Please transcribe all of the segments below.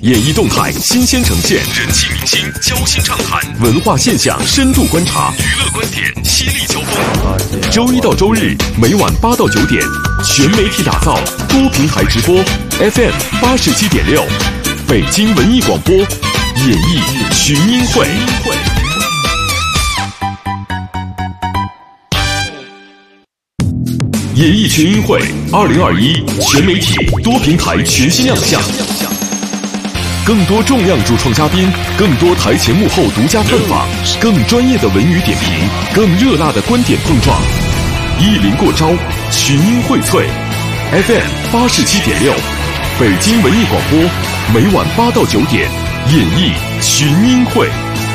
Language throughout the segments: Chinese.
演艺动态新鲜呈现，人气明星交心畅谈，文化现象深度观察，娱乐观点犀利交锋。周一到周日每晚8到9点，全媒体打造，多平台直播 ，FM 87.6，北京文艺广播，演艺群英会。演艺群英会2021全媒体多平台全新亮相，更多重量主创嘉宾，更多台前幕后独家探访，更专业的文娱点评，更热辣的观点碰撞，一临过招，群英荟萃。FM 87.6，北京文艺广播，每晚8到9点，演艺群英会。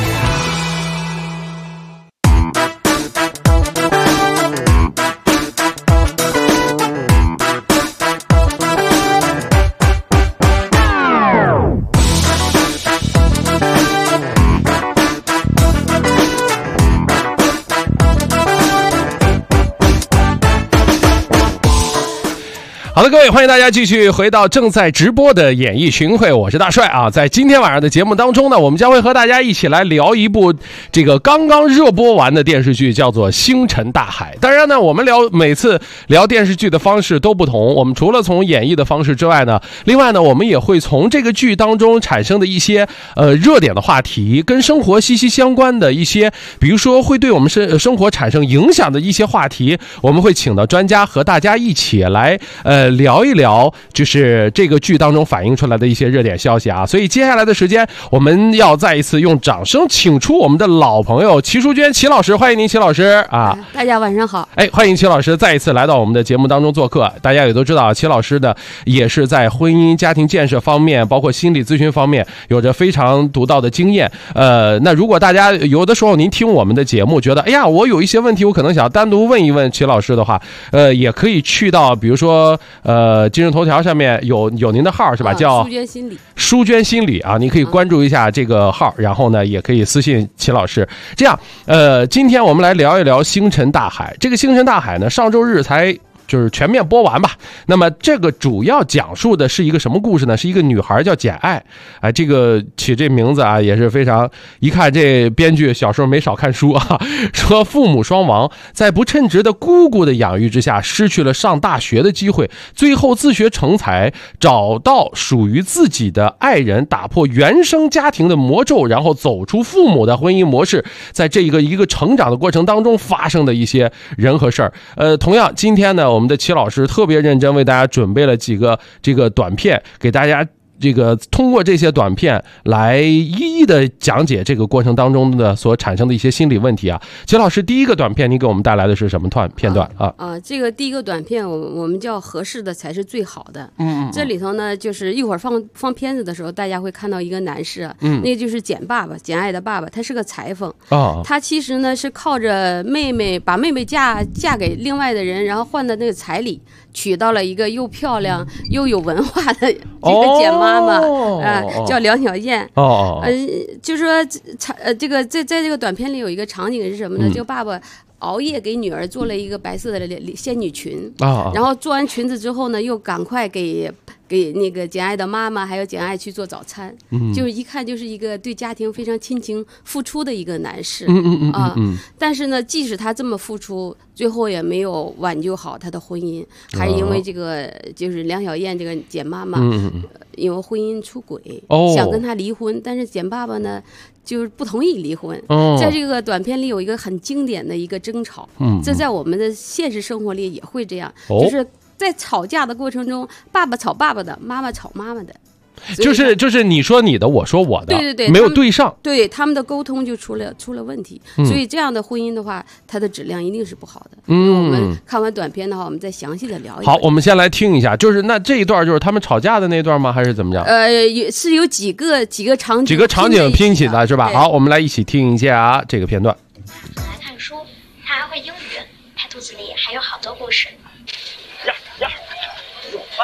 好的，各位，欢迎大家继续回到正在直播的演艺群会，我是大帅啊。在今天晚上的节目当中呢，我们将会和大家一起来聊一部这个刚刚热播完的电视剧，叫做《星辰大海》。当然呢，我们每次聊电视剧的方式都不同，我们除了从演绎的方式之外呢，另外呢，我们也会从这个剧当中产生的一些热点的话题，跟生活息息相关的一些，比如说会对我们生活产生影响的一些话题，我们会请到专家和大家一起来聊一聊，就是这个剧当中反映出来的一些热点消息啊。所以接下来的时间，我们要再一次用掌声请出我们的老朋友齐淑娟齐老师，欢迎您齐老师啊！ 大家晚上好。 欢迎齐老师再一次来到我们的节目当中做客。大家也都知道，齐老师呢也是在婚姻家庭建设方面，包括心理咨询方面有着非常独到的经验。那如果大家有的时候您听我们的节目，觉得哎呀，我有一些问题，我可能想单独问一问齐老师的话，也可以去到比如说今日头条上面有您的号是吧？叫淑娟心理啊，你可以关注一下这个号，然后呢也可以私信齐老师。这样，今天我们来聊一聊《星辰大海》。这个《星辰大海》呢，上周日才就是全面播完吧。那么这个主要讲述的是一个什么故事呢？是一个女孩叫简爱，这个起这名字啊也是非常，一看这编剧小时候没少看书啊，说父母双亡，在不称职的姑姑的养育之下，失去了上大学的机会，最后自学成才，找到属于自己的爱人，打破原生家庭的魔咒，然后走出父母的婚姻模式，在这一个成长的过程当中发生的一些人和事儿。同样今天呢，我们的齐老师特别认真为大家准备了几个这个短片，给大家这个通过这些短片来一一的讲解这个过程当中的所产生的一些心理问题啊。齐老师，第一个短片你给我们带来的是什么片段啊？ 这个第一个短片我们叫合适的才是最好的。这里头呢，就是一会儿放片子的时候，大家会看到一个男士啊，那就是简爱的爸爸，他是个裁缝啊。他其实呢是靠着把妹妹嫁给另外的人，然后换的那个彩礼，娶到了一个又漂亮又有文化的这个简妈妈，叫梁小燕。就是说这个在这个短片里有一个场景是什么呢？这个爸爸熬夜给女儿做了一个白色的仙女裙然后做完裙子之后呢，又赶快给那个简爱的妈妈还有简爱去做早餐，就是一看就是一个对家庭非常亲情付出的一个男士但是呢，即使他这么付出，最后也没有挽救好他的婚姻，还是因为这个就是梁小燕这个简妈妈因为婚姻出轨想跟他离婚，但是简爸爸呢就是不同意离婚。在这个短片里有一个很经典的一个争吵，这在我们的现实生活里也会这样，就是在吵架的过程中，爸爸吵爸爸的，妈妈吵妈妈的， 就是你说你的，我说我的， 对， 没有对上， 对他们的沟通就出了问题，所以这样的婚姻的话，它的质量一定是不好的。我们看完短片的话，我们再详细的聊一下。 好，我们先来听一下，就是那这一段就是他们吵架的那段吗？还是怎么着？ 是有几个场景拼起的是吧？好，我们来一起听一下这个片段。 来看书，他还会英语，他肚子里还有好多故事。 呀，有饭，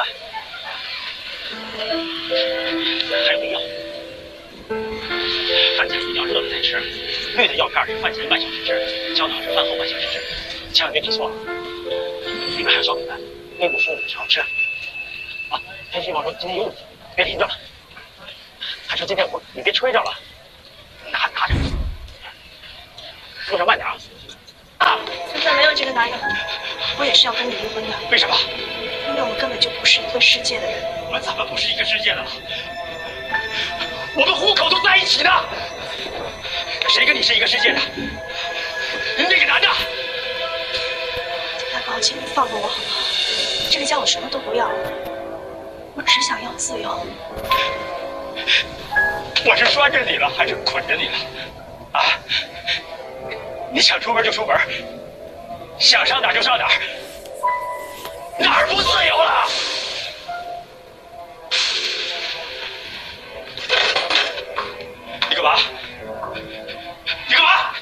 还有药，饭前一定要热了再吃，绿的药片是饭前半小时吃，胶囊是饭后半小时吃，千万别给错了。里面还有小饼干，内部是好吃。啊，天气预报说今天有雨，别淋着了。 还说今天你别吹着了，拿着，路上慢点啊！ 就算没有这个男人，我也是要跟你离婚的。 为什么？ 因为我们根本就不是一个世界的人。 我们怎么不是一个世界的了？我们户口都在一起呢。谁跟你是一个世界的？那个男的。 大高，请你放过我好不好？这个家我什么都不要，我只想要自由。 我是拴着你了，还是捆着你了？啊！你想出门就出门，想上哪儿就上哪儿，哪儿不自由了？你干嘛？你干嘛？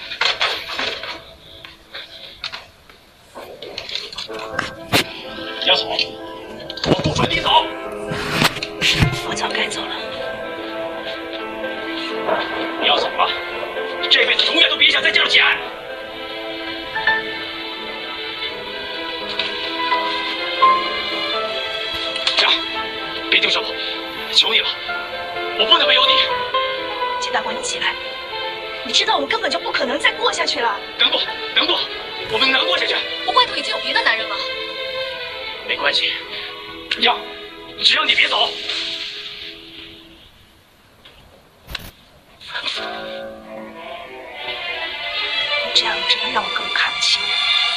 你要走，我不准你走。 我早该走了。 你要走了，这辈子永远都别想再见到简爱。这样，别丢下我，求你了，我不能没有你。 钱大官，你起来！你知道我们根本就不可能再过下去了。 能过，我们能过下去。 我外头已经有别的男人了。 没关系，只要你别走。 这样只能让我更看不起你。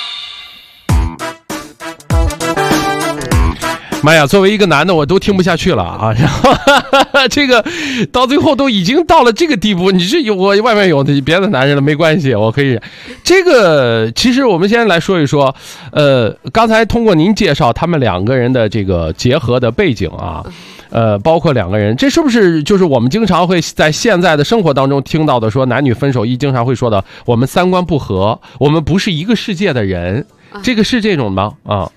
妈呀，作为一个男的我都听不下去了啊！然后这个到最后都已经到了这个地步，你是有我外面有别的男人了，没关系，我可以。这个其实我们先来说一说，刚才通过您介绍他们两个人的这个结合的背景啊，包括两个人，这是不是就是我们经常会在现在的生活当中听到的，说男女分手一经常会说的，我们三观不合，我们不是一个世界的人，这个是这种吗？啊，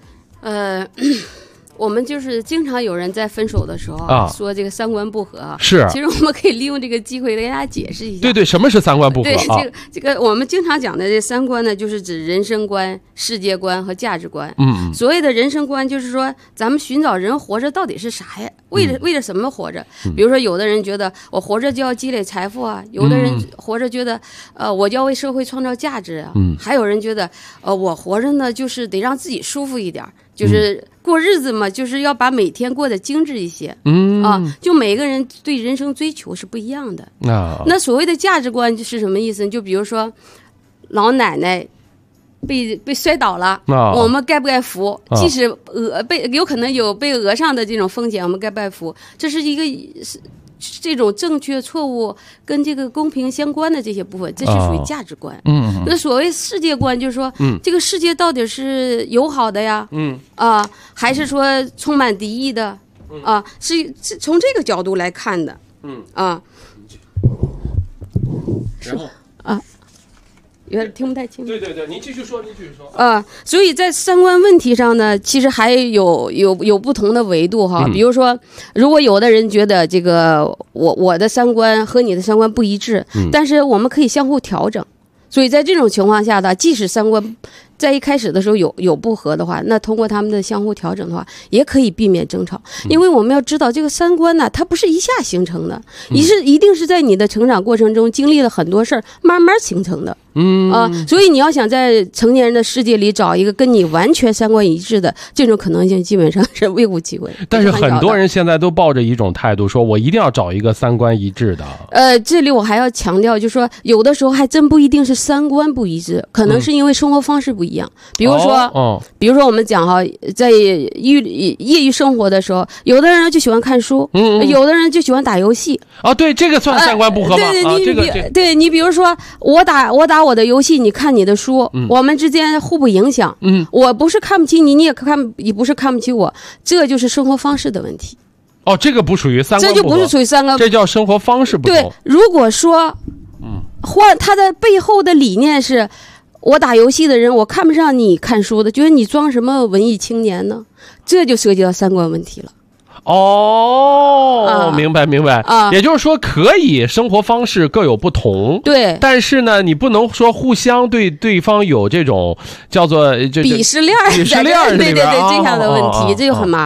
我们就是经常有人在分手的时候说这个三观不合， 是。 其实我们可以利用这个机会给大家解释一下。 对，什么是三观不合？ 对，这个我们经常讲的这三观呢，就是指人生观、世界观和价值观。所谓的人生观，就是说咱们寻找人活着到底是啥呀？为了什么活着？比如说，有的人觉得我活着就要积累财富啊，有的人活着觉得我就要为社会创造价值啊，还有人觉得我活着呢就是得让自己舒服一点。就是过日子嘛，就是要把每天过得精致一些。就每个人对人生追求是不一样的。那所谓的价值观是什么意思？就比如说，老奶奶被摔倒了，我们该不该扶？即使有可能有被讹上的这种风险，我们该不该扶？这是一个这种正确错误跟这个公平相关的这些部分，这是属于价值观。那所谓世界观，就是说，这个世界到底是友好的呀，还是说充满敌意的？是从这个角度来看的。 然后有点听不太清。 对，您继续说。 所以在三观问题上呢，其实还有不同的维度哈。比如说，如果有的人觉得这个我的三观和你的三观不一致，但是我们可以相互调整。所以在这种情况下呢，即使三观在一开始的时候有不合的话，那通过他们的相互调整的话，也可以避免争吵。因为我们要知道，这个三观呢，它不是一下形成的，一定是在你的成长过程中经历了很多事儿，慢慢形成的。所以你要想在成年人的世界里找一个跟你完全三观一致的，这种可能性基本上是微乎其微。 但是很多人现在都抱着一种态度，说我一定要找一个三观一致的。 这里我还要强调，就是说有的时候还真不一定是三观不一致，可能是因为生活方式不一样。比如说我们讲哈，在业余生活的时候，有的人就喜欢看书，有的人就喜欢打游戏。对， 这个算三观不合吗？ 对，你比如说我打我的游戏，你看你的书，我们之间互不影响。我不是看不起你，你也不是看不起我，这就是生活方式的问题。 这个不属于三观不合， 这就不是属于三观， 这叫生活方式不同。 对，如果说，他的背后的理念是，我打游戏的人，我看不上你看书的，觉得你装什么文艺青年呢？这就涉及到三观问题了。 明白也就是说，可以生活方式各有不同， 对， 但是呢，你不能说互相对对方有这种叫做鄙视链， 对， 这样的问题，这就很麻烦。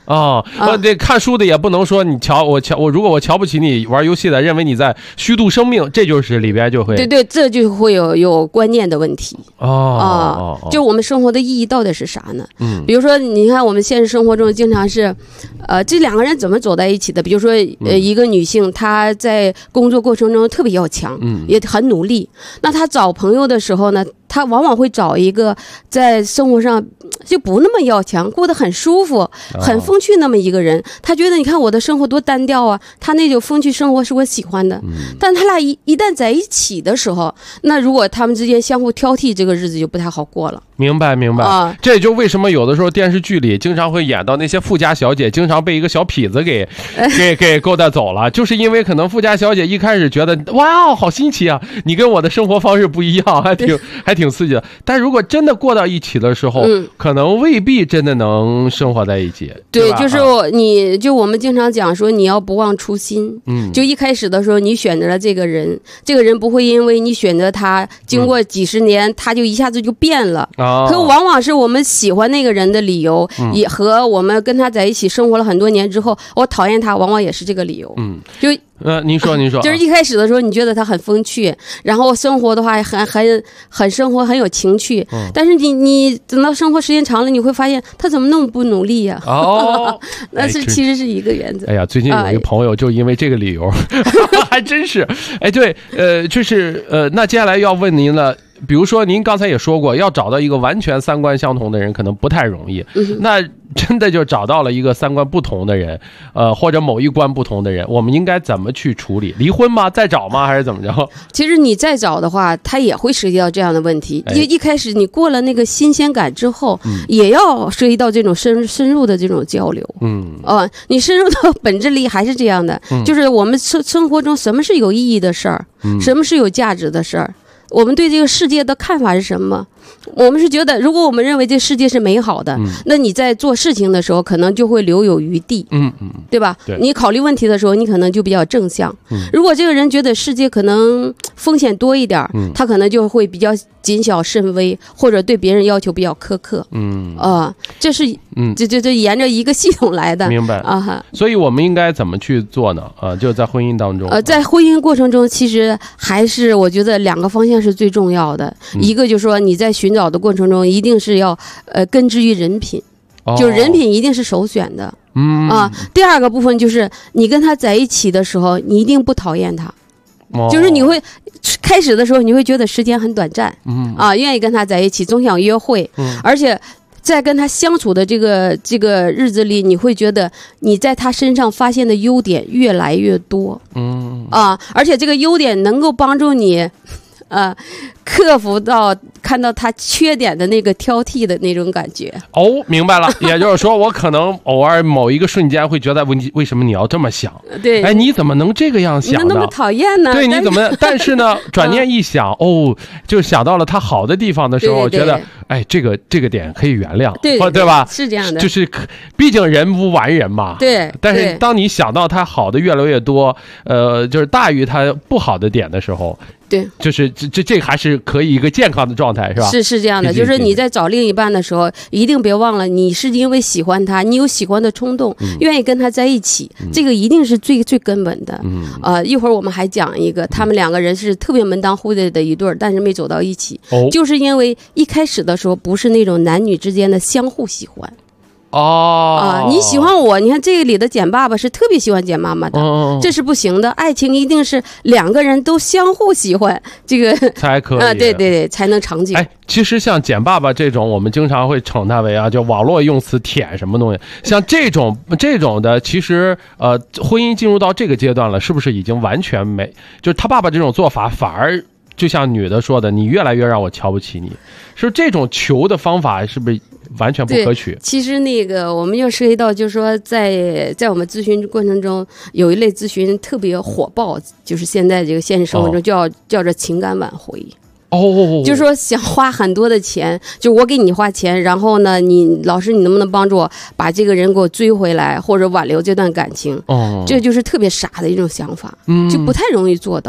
这看书的也不能说你如果我瞧不起你玩游戏的，认为你在虚度生命，这就是里边就会对，这就会有观念的问题就我们生活的意义到底是啥呢？比如说你看我们现实生活中经常是这两个人怎么走在一起的？比如说一个女性她在工作过程中特别要强，也很努力，那她找朋友的时候呢，她往往会找一个在生活上就不那么要强，过得很舒服很风趣那么一个人。她觉得你看我的生活多单调啊，她那种风趣生活是我喜欢的。但他俩一旦在一起的时候，那如果他们之间相互挑剔，这个日子就不太好过了。 明白这也就为什么有的时候电视剧里经常会演到那些富家小姐经常被一个小痞子给勾搭走了，就是因为可能富家小姐一开始觉得哇好新奇啊，你跟我的生活方式不一样，还挺刺激的。但如果真的过到一起的时候，可能未必真的能生活在一起。 对，就是我们经常讲说你要不忘初心。就一开始的时候你选择了这个人不会因为你选择他经过几十年他就一下子就变了。可往往是我们喜欢那个人的理由，也和我们跟他在一起生活了很多年之后，我讨厌他，往往也是这个理由。就您说就是一开始的时候你觉得他很风趣，然后生活的话很生活很有情趣，但是你等到生活时间长了，你会发现他怎么那么不努力呀？那其实是一个原则。 哎呀，最近有一个朋友就因为这个理由，还真是。对，就是那接下来要问您了。比如说您刚才也说过，要找到一个完全三观相同的人可能不太容易，那真的就找到了一个三观不同的人，或者某一观不同的人，我们应该怎么去处理？离婚吗？再找吗？还是怎么着？ 其实你再找的话，他也会涉及到这样的问题。一开始你过了那个新鲜感之后，也要涉及到这种深入的这种交流。你深入到本质里还是这样的，就是我们生活中什么是有意义的事儿，什么是有价值的事儿。我们对这个世界的看法是什么？我们是觉得，如果我们认为这世界是美好的，那你在做事情的时候可能就会留有余地，对吧？对，你考虑问题的时候，你可能就比较正向。如果这个人觉得世界可能风险多一点，他可能就会比较谨小慎微，或者对别人要求比较苛刻。这是这沿着一个系统来的。 明白啊。所以我们应该怎么去做呢？就在婚姻当中， 在婚姻过程中，其实还是我觉得两个方向是最重要的。一个就是说你在寻找的过程中，一定是要根植于人品，就人品一定是首选的。第二个部分就是你跟他在一起的时候，你一定不讨厌他。就是你会开始的时候你会觉得时间很短暂，愿意跟他在一起，总想约会，而且在跟他相处的这个日子里，你会觉得你在他身上发现的优点越来越多，而且这个优点能够帮助你克服到看到他缺点的那个挑剔的那种感觉。 明白了。也就是说我可能偶尔某一个瞬间会觉得为什么你要这么想？ 对， 你怎么能这个样想呢？ 你那么讨厌呢？ 对，你怎么但是呢转念一想，就想到了他好的地方的时候，觉得这个点可以原谅，对吧？ 是这样的， 就是毕竟人无完人嘛。 对， 但是当你想到他好的越来越多，就是大于他不好的点的时候， 对， 就是这还是可以一个健康的状态，是吧？ 是这样的，就是你在找另一半的时候，一定别忘了，你是因为喜欢他，你有喜欢的冲动，愿意跟他在一起，这个一定是最根本的。一会儿我们还讲一个，他们两个人是特别门当户对的一对儿，但是没走到一起，就是因为一开始的时候不是那种男女之间的相互喜欢。你喜欢我，你看这个里的简爸爸是特别喜欢简妈妈的，这是不行的。爱情一定是两个人都相互喜欢，这个才可以。 对，才能长久。 其实像简爸爸这种，我们经常会称他为就网络用词舔什么东西。像这种的，其实婚姻进入到这个阶段了，是不是已经完全没？就是他爸爸这种做法，反而就像女的说的，你越来越让我瞧不起你。是这种求的方法，是不是完全不可取？ 其实我们要涉及到，就是说在我们咨询过程中，有一类咨询特别火爆，就是现在这个现实生活中叫做情感挽回。就是说想花很多的钱，就我给你花钱，然后呢，老师你能不能帮助我把这个人给我追回来，或者挽留这段感情？这就是特别傻的一种想法，就不太容易做到。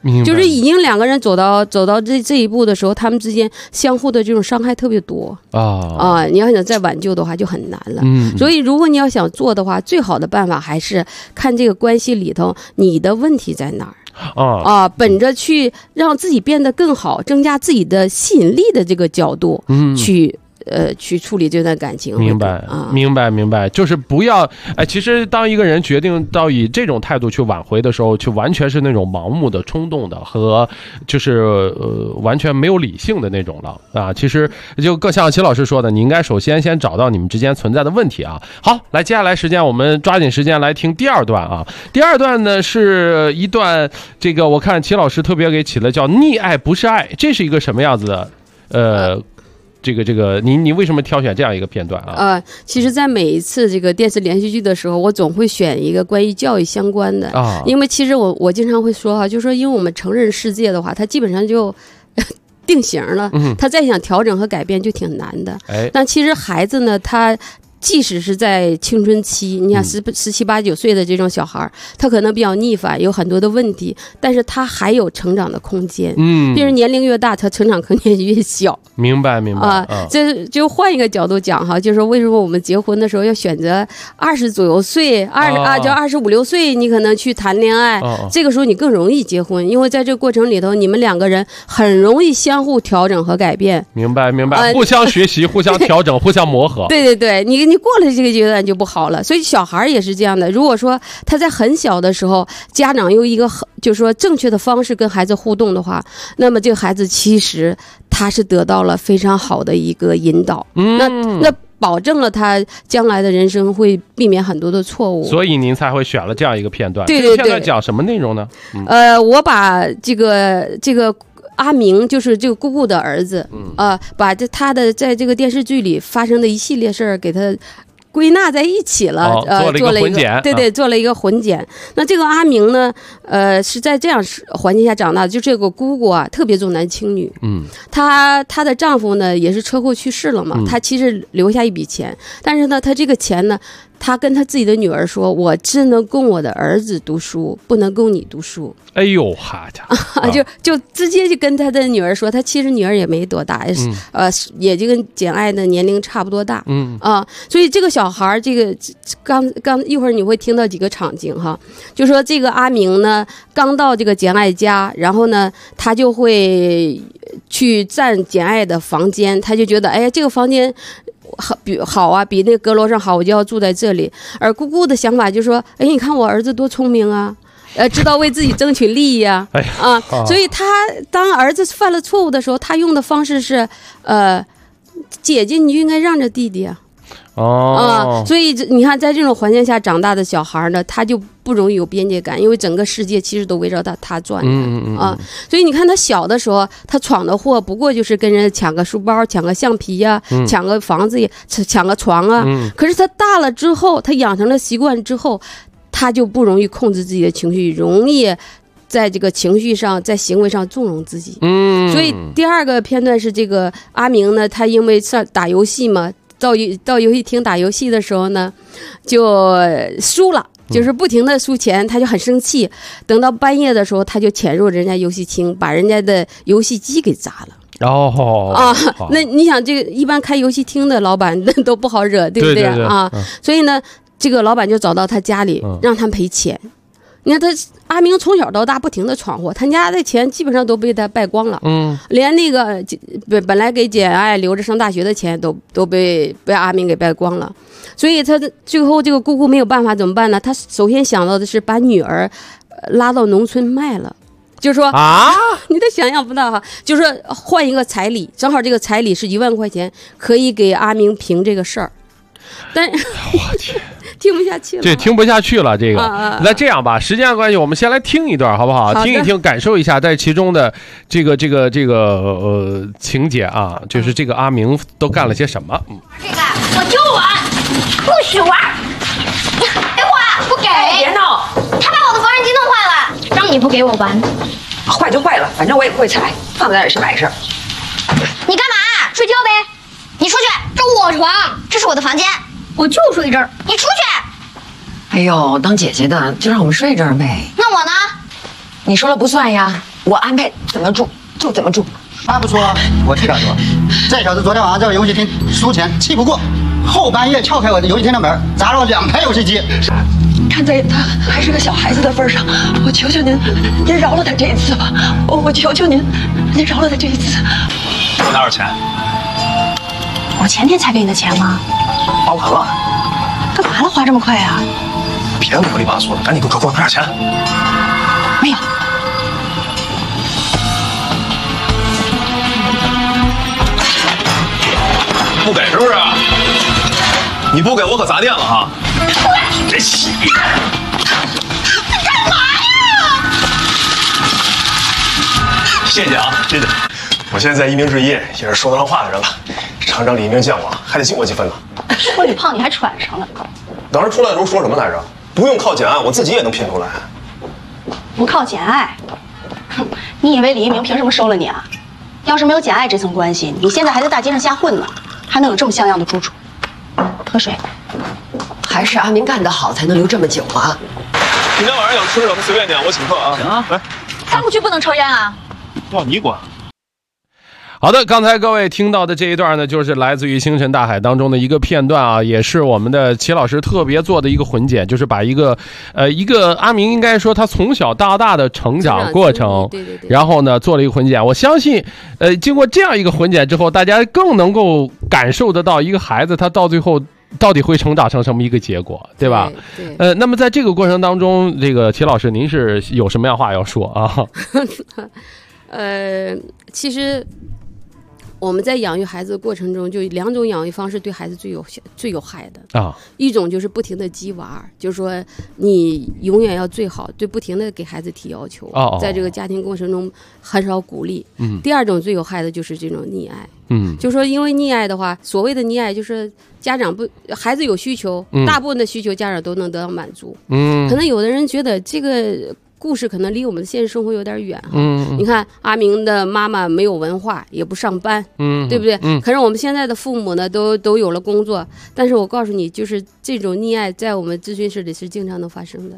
就是已经两个人走到这一步的时候，他们之间相互的这种伤害特别多你要想再挽救的话就很难了。所以如果你要想做的话，最好的办法还是看这个关系里头你的问题在哪儿本着去让自己变得更好，增加自己的吸引力的这个角度去处理这段感情。 明白，就是不要其实当一个人决定到以这种态度去挽回的时候，就完全是那种盲目的、冲动的和就是完全没有理性的那种了其实就更像齐老师说的，你应该首先找到你们之间存在的问题好，来，接下来时间我们抓紧时间来听第二段第二段呢是一段这个我看齐老师特别给起了叫溺爱不是爱，这是一个什么样子的这个你为什么挑选这样一个片段其实在每一次这个电视连续剧的时候，我总会选一个关于教育相关的因为其实我经常会说就是说因为我们成人世界的话，它基本上就定型了他再想调整和改变就挺难的但其实孩子呢，他即使是在青春期，你看17、18、19岁的这种小孩，他可能比较逆反，有很多的问题，但是他还有成长的空间。就是年龄越大，他成长空间越小。 明白这就换一个角度讲就是为什么我们结婚的时候要选择20左右岁，就25、26岁，你可能去谈恋爱，这个时候你更容易结婚，因为在这个过程里头，你们两个人很容易相互调整和改变。 明白，互相学习，互相调整，互相磨合。 对，你过了这个阶段就不好了，所以小孩也是这样的。如果说他在很小的时候，家长用一个就是说正确的方式跟孩子互动的话，那么这个孩子其实他是得到了非常好的一个引导。那保证了他将来的人生会避免很多的错误。所以您才会选了这样一个片段。 对， 这个片段讲什么内容呢？ 我把这个阿明就是这个姑姑的儿子把他的在这个电视剧里发生的一系列事儿给他归纳在一起了， 做了一个混剪， 对，做了一个混剪。那这个阿明呢，是在这样环境下长大的，就这个姑姑特别重男轻女，她的丈夫呢也是车祸去世了嘛，她其实留下一笔钱，但是呢，她这个钱呢，她跟她自己的女儿说，我只能供我的儿子读书，不能供你读书。 哎呦哈家就直接就跟她的女儿说，她其实女儿也没多大，也就跟简爱的年龄差不多大，所以这个小孩这个刚一会儿你会听到几个场景就说这个阿明呢刚到这个简爱家，然后呢他就会去占简爱的房间，他就觉得这个房间好比那阁楼上好，我就要住在这里。而姑姑的想法就是说，你看我儿子多聪明啊，知道为自己争取利益啊，所以他当儿子犯了错误的时候，他用的方式是，姐姐你就应该让着弟弟所以你看，在这种环境下长大的小孩呢，他就不容易有边界感，因为整个世界其实都围绕他转所以你看他小的时候，他闯的祸不过就是跟人抢个书包、抢个橡皮抢个房子、抢个床可是他大了之后，他养成了习惯之后，他就不容易控制自己的情绪，容易在这个情绪上，在行为上纵容自己。所以第二个片段是这个阿明呢，他因为上打游戏嘛，到游戏厅打游戏的时候呢，就输了，就是不停的输钱，他就很生气。等到半夜的时候，他就潜入人家游戏厅，把人家的游戏机给砸了。那你想，这个一般开游戏厅的老板都不好惹，对不对所以呢，这个老板就找到他家里，让他赔钱。你看他阿明从小到大不停的闯祸，他家的钱基本上都被他败光了，连那个本来给简爱留着上大学的钱都被阿明给败光了。所以他最后这个姑姑没有办法怎么办呢？他首先想到的是把女儿拉到农村卖了。就是说你都想象不到就是说换一个彩礼，正好这个彩礼是1万块钱，可以给阿明评这个事儿。但我天，听不下去了， 这听不下去了。这个那这样吧，时间关系，我们先来听一段好不好？听一听，感受一下在其中的这个情节就是这个阿明都干了些什么。 这个我就玩，不许玩，给我不给！ 别闹！ 他把我的缝纫机弄坏了，让你不给我玩。 坏就坏了，反正我也不会踩，放在那儿是摆设。 你干嘛？睡觉呗。你出去，这我床，这是我的房间，我就睡这儿。你出去。 哎呦，当姐姐的就让我们睡这儿呗。 那我呢？ 你说了不算呀。 我安排怎么住就怎么住。 他不说，我替他说。这小子昨天晚上在游戏厅输钱，气不过，后半夜撬开我的游戏厅的门，砸了我2台游戏机。 看在他还是个小孩子的份上，我求求您饶了他这一次吧。我求求您饶了他这一次。 你哪有钱？ 我前天才给你的钱吗？ 花完了。 干嘛了？花这么快呀？ 别啰里吧嗦的，赶紧给我给我拿点钱。 没有。 不给是不是？你不给我可砸店了哈！这气！你干嘛呀？ 谢谢啊，谢谢。我现在在一鸣之业，也是说得上话的人了。厂长李一鸣见我，还得敬我几分呢。 说你胖，你还喘上了。 当时出来的时候说什么来着？不用靠简爱，我自己也能拼出来。 不靠简爱？哼，你以为李一鸣凭什么收了你啊？要是没有简爱这层关系，你现在还在大街上瞎混呢，还能有这么像样的住处？喝水。 还是阿明干得好，才能留这么久啊！ 今天晚上想吃什么随便点，我请客啊！ 行啊， 来。 三部曲不能抽烟啊！ 要你管。 好的，刚才各位听到的这一段呢，就是来自于《星辰大海》当中的一个片段啊，也是我们的齐老师特别做的一个混剪，就是把一个阿明应该说他从小到大的成长过程， 对， 然后呢做了一个混剪。我相信，经过这样一个混剪之后，大家更能够感受得到一个孩子他到最后到底会成长成什么一个结果，对吧？ 对。 那么在这个过程当中，这个齐老师您是有什么样话要说啊？ 其实。我们在养育孩子的过程中，就2种养育方式对孩子最有害的啊。一种就是不停的激娃，就是说你永远要最好，对不停的给孩子提要求，在这个家庭过程中很少鼓励。第二种最有害的就是这种溺爱。就是说因为溺爱的话，所谓的溺爱就是家长孩子有需求，大部分的需求家长都能得到满足。可能有的人觉得这个故事可能离我们的现实生活有点远哈。你看阿明的妈妈没有文化，也不上班，对不对？可是我们现在的父母呢，都有了工作，但是我告诉你，就是这种溺爱在我们咨询室里是经常能发生的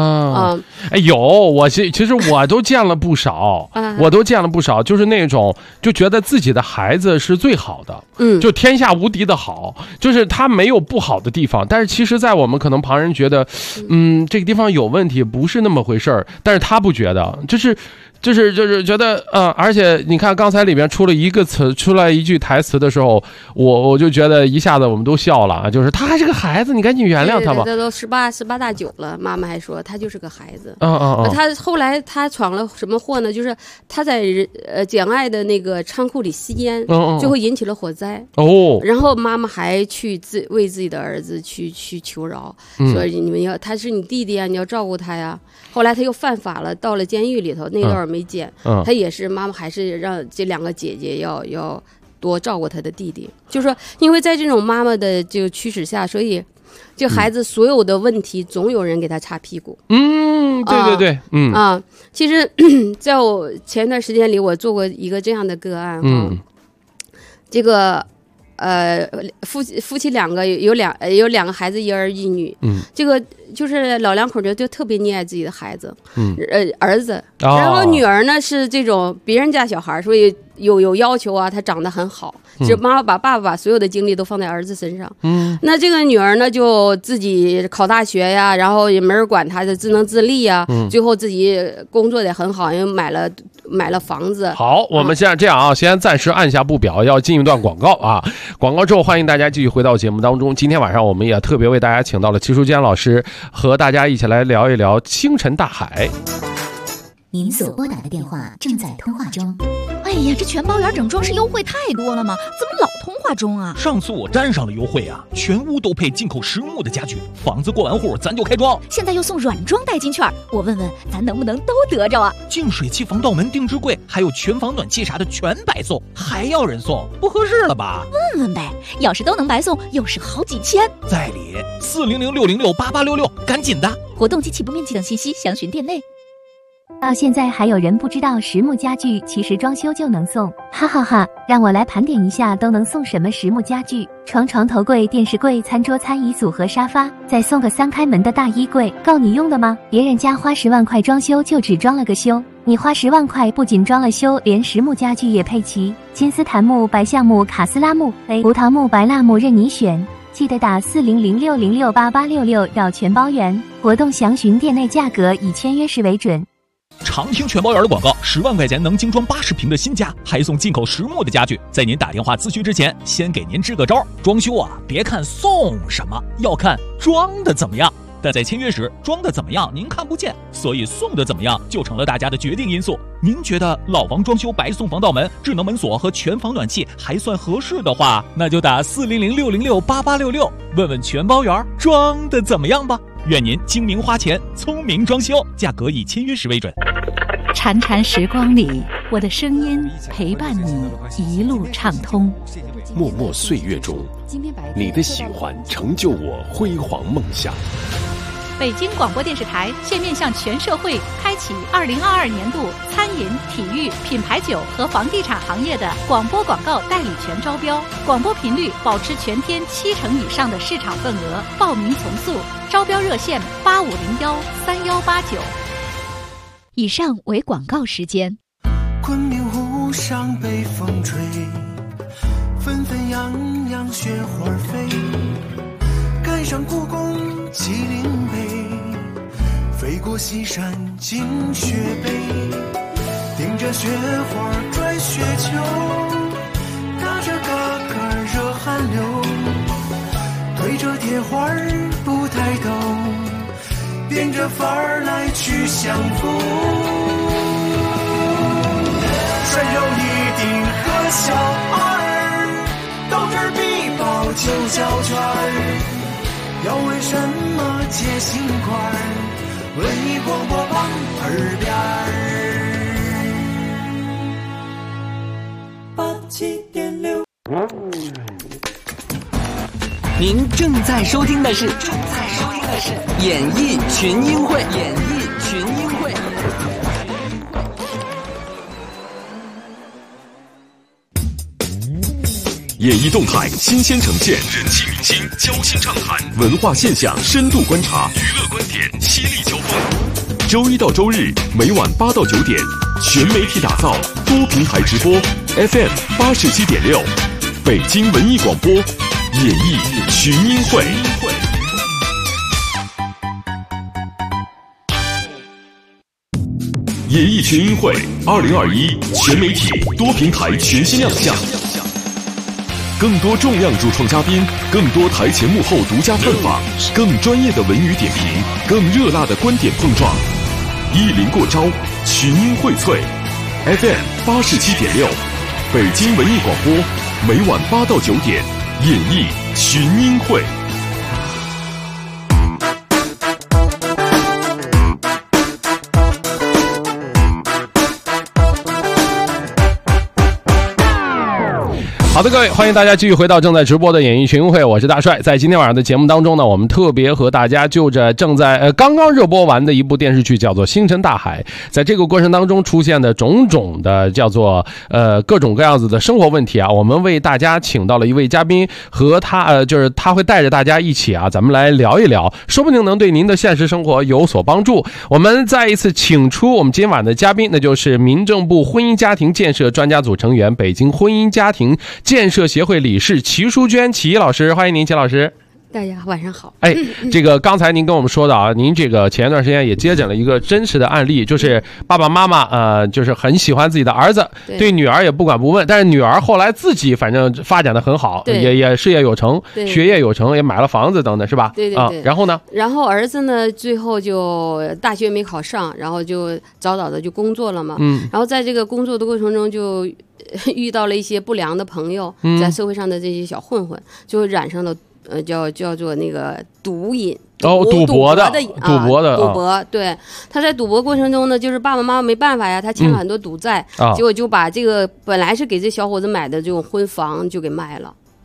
其实我都见了不少，就是那种就觉得自己的孩子是最好的，就天下无敌的好，就是他没有不好的地方，但是其实在我们可能旁人觉得，这个地方有问题，不是那么回事儿。但是他不觉得，就是觉得而且你看刚才里面出来一句台词的时候，我就觉得一下子我们都笑了，就是他还是个孩子，你赶紧原谅他吧。 他都18大9了，妈妈还说他就是个孩子。他后来他闯了什么祸呢？就是他在简爱的那个仓库里吸烟，最后引起了火灾。然后妈妈还去为自己的儿子去求饶，说他是你弟弟啊，你要照顾他呀。后来他又犯法了，到了监狱里头，那段没剪。他也是妈妈还是让这2个姐姐要多照顾他的弟弟，就是说因为在这种妈妈的这个驱使下，所以这孩子所有的问题总有人给他擦屁股。 对， 其实在我前段时间里，我做过一个这样的个案这个夫妻2个有2个孩子，1儿1女。这个就是老2口就特别溺爱自己的孩子，儿子。然后女儿呢是这种别人家小孩，所以有要求啊，她长得很好，就爸爸把所有的精力都放在儿子身上。那这个女儿呢就自己考大学呀，然后也没人管她，就自能自立呀。最后自己工作也很好，因为买了房子。 好，我们现在这样啊，先暂时按下不表，要进一段广告啊。广告之后，欢迎大家继续回到节目当中。今天晚上我们也特别为大家请到了齐书坚老师，和大家一起来聊一聊星辰大海。 您所拨打的电话正在通话中。 哎呀，这全包圆整装饰优惠太多了吗？怎么老通话中啊？ 上次我沾上了优惠啊，全屋都配进口实木的家具，房子过完户咱就开装。 现在又送软装代金券，我问问咱能不能都得着啊？ 净水器、防盗门、定制柜，还有全房暖气啥的全白送，还要人送，不合适了吧？ 问问呗，要是都能白送，又是好几千。 在理400-606-8866，赶紧的。 活动及起步面积等信息详询店内。 到现在还有人不知道实木家具其实装修就能送，哈哈哈！让我来盘点一下都能送什么实木家具：床、头柜、电视柜、餐桌、餐椅组合、沙发，再送个3开门的大衣柜，够你用的吗？别人家花10万块装修就只装了个修，你花10万块不仅装了修，连实木家具也配齐，金丝檀木、白橡木、卡斯拉木、胡桃木、白蜡木任你选。记得打4006068866要全包圆，活动详询店内价格，以签约时为准。 常听全包圆的广告，10万块钱能精装80平的新家，还送进口实木的家具。在您打电话咨询之前，先给您支个招，装修啊，别看送什么，要看装的怎么样。但在签约时，装的怎么样您看不见，所以送的怎么样就成了大家的决定因素。您觉得老房装修白送防盗门、智能门锁和全房暖气还算合适的话，那就打4006068866，问问全包圆装的怎么样吧。愿您精明花钱，聪明装修，价格以签约时为准。 潺潺时光里，我的声音陪伴你一路畅通。 默默岁月中，你的喜欢成就我辉煌梦想。 北京广播电视台现面向全社会开启2022年度餐饮、体育、品牌酒和房地产行业的广播广告代理权招标，广播频率保持全天70%以上的市场份额，报名从速，招标热线85013189。 以上为广告时间。 昆明湖上北风吹，纷纷扬扬雪花飞，赶上故宫麒麟碑，飞过西山进雪北，顶着雪花转雪球，打着嘎嘎热汗流，推着铁环不抬头，变着法儿来去相逢。穿上一顶和小二，到这儿必报就交圈儿，要问什么接心块儿，文艺广播放耳边儿。87.6。 您正在收听的是演艺群英会。 演艺动态新鲜呈现，人气明星交心畅谈，文化现象深度观察，娱乐观点犀利交锋。周一到周日每晚8到9点，全媒体打造，多平台直播 FM 87.6，北京文艺广播，演艺群英会。演艺群英会2021全媒体多平台全新亮相。更多重量主创嘉宾，更多台前幕后独家探访，更专业的文娱点评，更热辣的观点碰撞，一临过招，群英荟萃。FM 87.6，北京文艺广播，每晚8到9点，演艺群英会。 好的，各位，欢迎大家继续回到正在直播的演艺群英会，我是大帅。在今天晚上的节目当中呢，我们特别和大家就着正在刚刚热播完的一部电视剧叫做《星辰大海》，在这个过程当中出现的种种的叫做各种各样子的生活问题啊，我们为大家请到了一位嘉宾，和他就是他会带着大家一起啊，咱们来聊一聊，说不定能对您的现实生活有所帮助。我们再一次请出我们今晚的嘉宾，那就是民政部婚姻家庭建设专家组成员，北京婚姻家庭建设协会理事齐淑娟齐老师，欢迎您，齐老师。 大家晚上好。 这个刚才您跟我们说的啊，您这个前一段时间也接诊了一个真实的案例，就是爸爸妈妈就是很喜欢自己的儿子，对女儿也不管不问，但是女儿后来自己反正发展的很好，也事业有成，学业有成，也买了房子等等，是吧？ 对。 然后呢？ 然后儿子呢，最后就大学没考上，然后就早早的就工作了嘛。然后在这个工作的过程中就遇到了一些不良的朋友，在社会上的这些小混混，就染上了叫做那个毒瘾。赌博，对，他在赌博过程中呢，就是爸爸妈妈没办法呀，他欠了很多赌债，结果就把这个本来是给这小伙子买的这种婚房就给卖了。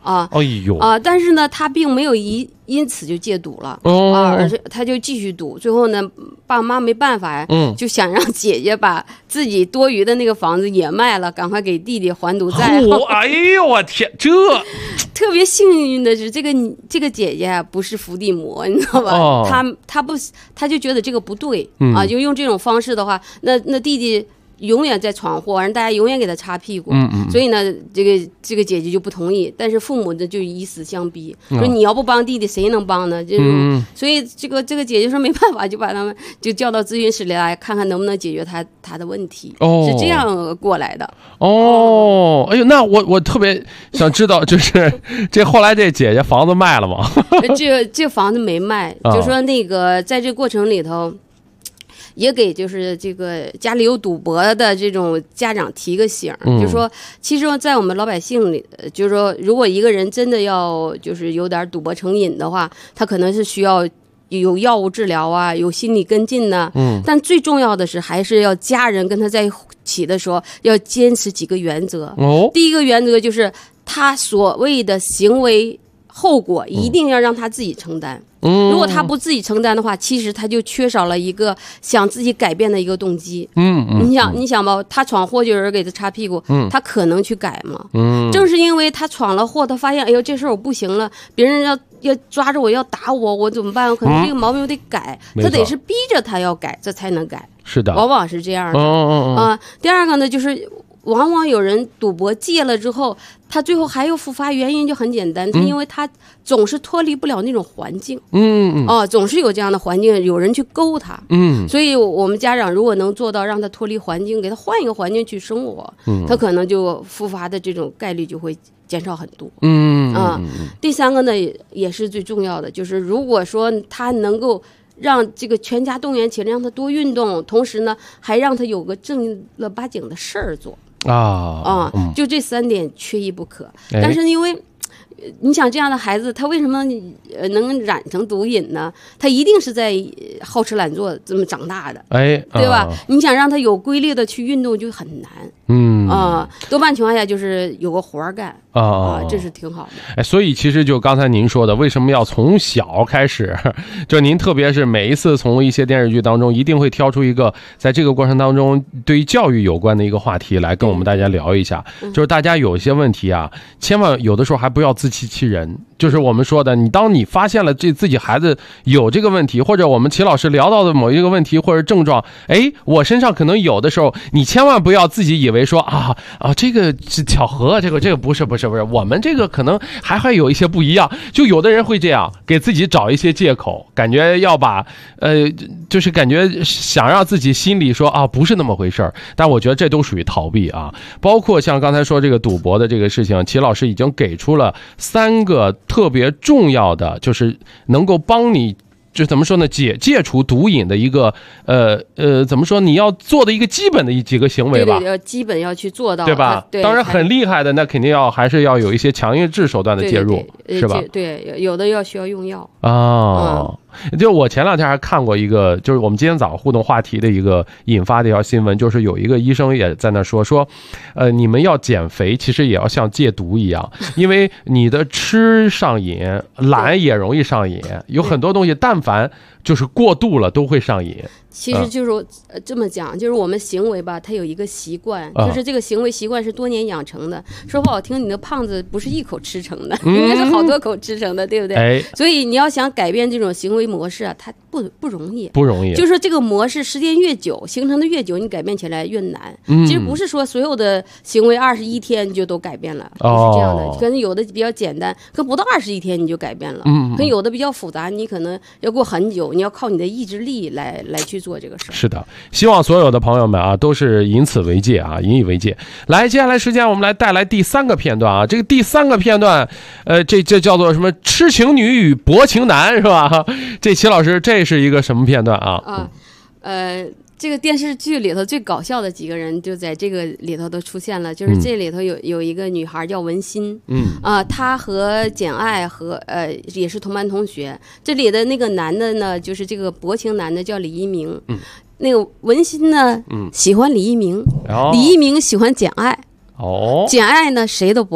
啊。 哎呦但是呢，他并没有因此就戒赌了而是他就继续赌。最后呢，爸妈没办法呀，就想让姐姐把自己多余的那个房子也卖了，赶快给弟弟还赌债。 哎呦我天，这特别幸运的是，这个姐姐不是伏地魔，你知道吧？他就觉得这个不对就用这种方式的话，那弟弟永远在闯祸，让大家永远给他擦屁股。所以呢，这个姐姐就不同意，但是父母呢就以死相逼，说你要不帮弟弟，谁能帮呢？所以这个姐姐说没办法，就把他们就叫到咨询室里来，看看能不能解决他的问题。是这样过来的。 哎呦，那我特别想知道，就是这后来这姐姐房子卖了吗？ 这房子没卖，就说那个在这过程里头。也给就是这个家里有赌博的这种家长提个醒，就是说，其实在我们老百姓里，就是说，如果一个人真的要就是有点赌博成瘾的话，他可能是需要有药物治疗啊，有心理跟进呢。但最重要的是，还是要家人跟他在一起的时候，要坚持几个原则。第一个原则就是他所谓的行为后果一定要让他自己承担。如果他不自己承担的话，其实他就缺少了一个想自己改变的一个动机。你想吧，他闯祸就有人给他擦屁股，他可能去改吗？正是因为他闯了祸，他发现哎呦这事儿我不行了，别人要抓着我要打我怎么办？我可能这个毛病我得改，他得是逼着他要改，这才能改。 是的， 往往是这样的。第二个呢，就是往往有人赌博戒了之后，他最后还有复发，原因就很简单，他因为他总是脱离不了那种环境。总是有这样的环境，有人去勾他。所以我们家长如果能做到让他脱离环境，给他换一个环境去生活，他可能就复发的这种概率就会减少很多。第三个呢，也是最重要的，就是如果说他能够让这个全家动员起来，让他多运动，同时呢还让他有个正儿八经的事儿做就这3点缺一不可。但是因为你想这样的孩子，他为什么能染成毒瘾呢？他一定是在好吃懒做这么长大的，对吧？你想让他有规律的去运动就很难。多半情况下就是有个活儿干这是挺好的。 所以其实就刚才您说的，为什么要从小开始？就您特别是每一次从一些电视剧当中，一定会挑出一个在这个过程当中对于教育有关的一个话题来跟我们大家聊一下。就是大家有一些问题啊，千万有的时候还不要自欺欺人。就是我们说的，当你发现了自己孩子有这个问题，或者我们齐老师聊到的某一个问题或者症状，我身上可能有的时候，你千万不要自己以为说这个是巧合，这个不是，我们这个可能还会有一些不一样。就有的人会这样给自己找一些借口，感觉要把就是感觉想让自己心里说不是那么回事儿。但我觉得这都属于逃避啊。包括像刚才说这个赌博的这个事情，齐老师已经给出了3个特别重要的，就是能够帮你就怎么说呢，戒除毒瘾的一个怎么说，你要做的一个基本的几个行为吧， 对，基本要去做到， 对吧？当然很厉害的，那肯定还是要有一些强硬质手段的介入，是吧？ 对，有的需要用药就我前2天还看过一个，就是我们今天早上互动话题的一个引发的一条新闻，就是有一个医生也在那说，你们要减肥，其实也要像戒毒一样，因为你的吃上瘾，懒也容易上瘾，有很多东西但凡就是过度了都会上瘾。 其实就是这么讲，就是我们行为吧，它有一个习惯，就是这个行为习惯是多年养成的。说不好听，你的胖子不是一口吃成的，应该是好多口吃成的，对不对？所以你要想改变这种行为模式它不容易，就是说这个模式时间越久，形成的越久，你改变起来越难。其实不是说所有的行为21天就都改变了，不是这样的。可能有的比较简单，可不到21天你就改变了。可能有的比较复杂，你可能要过很久，你要靠你的意志力来去做这个事。 是的，希望所有的朋友们都是以此为戒引以为戒。来，接下来时间我们来带来第3个片段这个第3个片段，这叫做什么？痴情女与薄情男，是吧？这齐老师，这是一个什么片段这个电视剧里头最搞笑的几个人就在这个里头都出现了，就是这里头有一个女孩叫文心，她和简爱也是同班同学。这里的那个男的呢，就是这个薄情男的叫李一鸣，那个文心呢喜欢李一鸣，李一鸣喜欢简爱，简爱呢谁都不爱。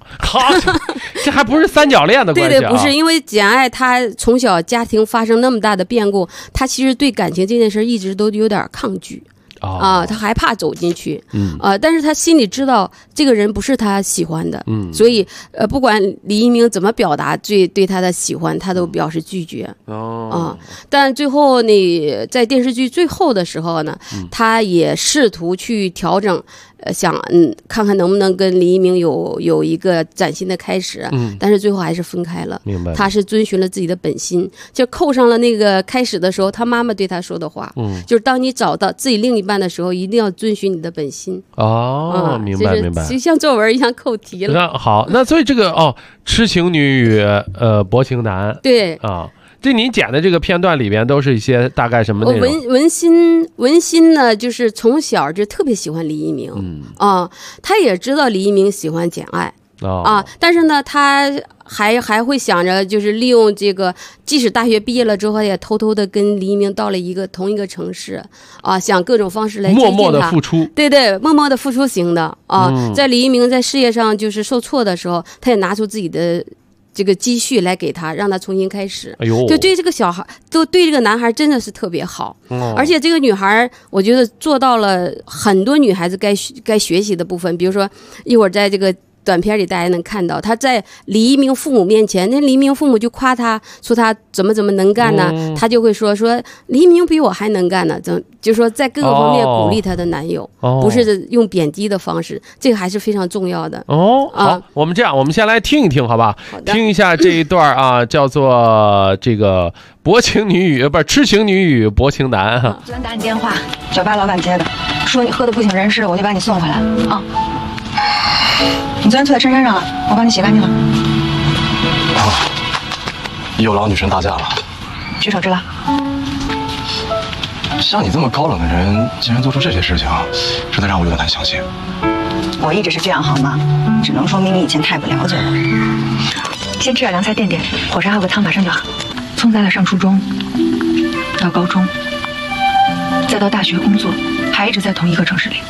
好，这还不是三角恋的关系啊？ 对，不是，因为简爱她从小家庭发生那么大的变故，她其实对感情这件事一直都有点抗拒。他害怕走进去，但是他心里知道这个人不是他喜欢的，所以不管李一鸣怎么表达对他的喜欢，他都表示拒绝。但最后呢，在电视剧最后的时候呢，他也试图去调整。想看看能不能跟李一鸣有一个崭新的开始，但是最后还是分开了。 明白。 他是遵循了自己的本心，就扣上了那个开始的时候他妈妈对他说的话，就是当你找到自己另一半的时候，一定要遵循你的本心。 明白明白， 就像作文一样扣题了。 那好，那所以这个痴情女与薄情男， 对啊。这你剪的这个片段里边都是一些大概什么内容？ 文心呢，就是从小就特别喜欢李一鸣，他也知道李一鸣喜欢简爱，但是呢，他还会想着，就是利用这个，即使大学毕业了之后，也偷偷的跟李一鸣到了同一个城市，想各种方式来接近他， 默默的付出， 对，默默的付出型的在李一鸣在事业上就是受挫的时候，他也拿出自己的。这个积蓄来给他，让他重新开始。就对这个小孩，都对这个男孩真的是特别好。而且这个女孩，我觉得做到了很多女孩子该学习的部分。比如说，一会儿在这个短片里大家能看到，他在李一鸣父母面前，那李一鸣父母就夸他说他怎么能干呢？他就会说李一鸣比我还能干呢，就说在各个方面鼓励他的男友，不是用贬低的方式，这个还是非常重要的。 好，我们这样，我们先来听一听，好吧？听一下这一段啊，叫做这个薄情女与痴情女与薄情男哈。 昨天打你电话，酒吧老板接的，说你喝得不省人事，我就把你送回来啊。你昨天吐在衬衫上了，我帮你洗干净了。 有劳女神大驾了。 举手之劳。 像你这么高冷的人，竟然做出这些事情，真的让我有点难相信。 我一直是这样好吗？只能说明你以前太不了解我。先吃点凉菜垫垫，火烧还有个汤马上就好。从咱俩上初中到高中，再到大学工作，还一直在同一个城市里。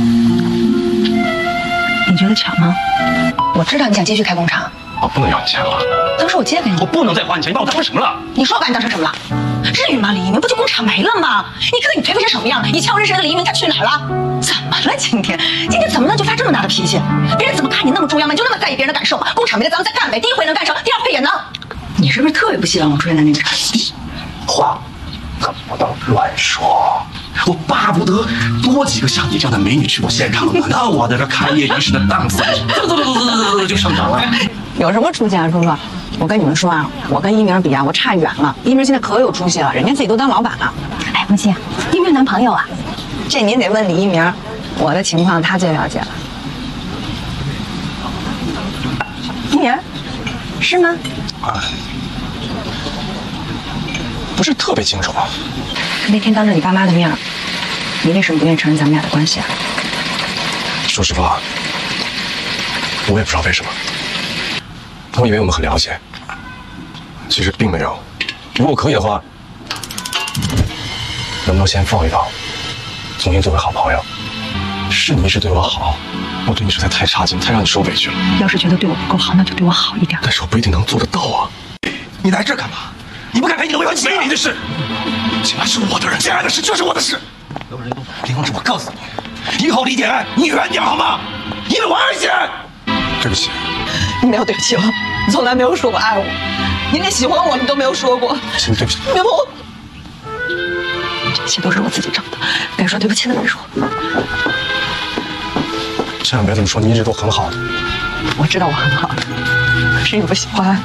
你觉得巧吗？我知道你想继续开工厂。 我不能要你钱了。 当时我借给你。 我不能再花你钱，你把我当成什么了？ 你说我把你当成什么了？至于吗？李一鸣不就工厂没了吗？你看看你颓废成什么样！以前我认识的李一鸣他去哪儿了？怎么了？今天怎么了？就发这么大的脾气？别人怎么看你那么重要吗？你就那么在意别人的感受吗？工厂没了，咱们再干呗。第一回能干成，第二回也能。你是不是特别不希望我出现在那个场地？ 话可不能乱说。我巴不得多几个像你这样的美女去我现场呢，那我的这开业仪式的档次就上涨了。 有什么出息啊，叔叔？我跟你们说啊，我跟一鸣比啊，我差远了。一鸣现在可有出息了，人家自己都当老板了。 哎，梦溪，一鸣男朋友啊？ 这您得问李一鸣，我的情况他最了解了。一鸣，是吗？ 不是特别清楚。 那天当着你爸妈的面，你为什么不愿意承认咱们俩的关系啊？ 说实话，我也不知道为什么。我以为我们很了解，其实并没有。如果可以的话，能不能先放一放，重新做回好朋友？是你一直对我好，我对你实在太差劲，太让你受委屈了。 要是觉得对我不够好，那就对我好一点。 但是我不一定能做得到啊！你来这儿干嘛？你不敢陪你的未婚妻？没你的事。简爱是我的人，简爱的事就是我的事。林公子，我告诉你，以后离简爱你远点好吗？因为我爱简爱。对不起。 你没有对不起我，你从来没有说过爱我，你连喜欢我你都没有说过。 行，对不起。 别碰我。这一切都是我自己找的，该说对不起的没说。 千万别这么说，你一直都很好的。 我知道我很好，可是你不喜欢。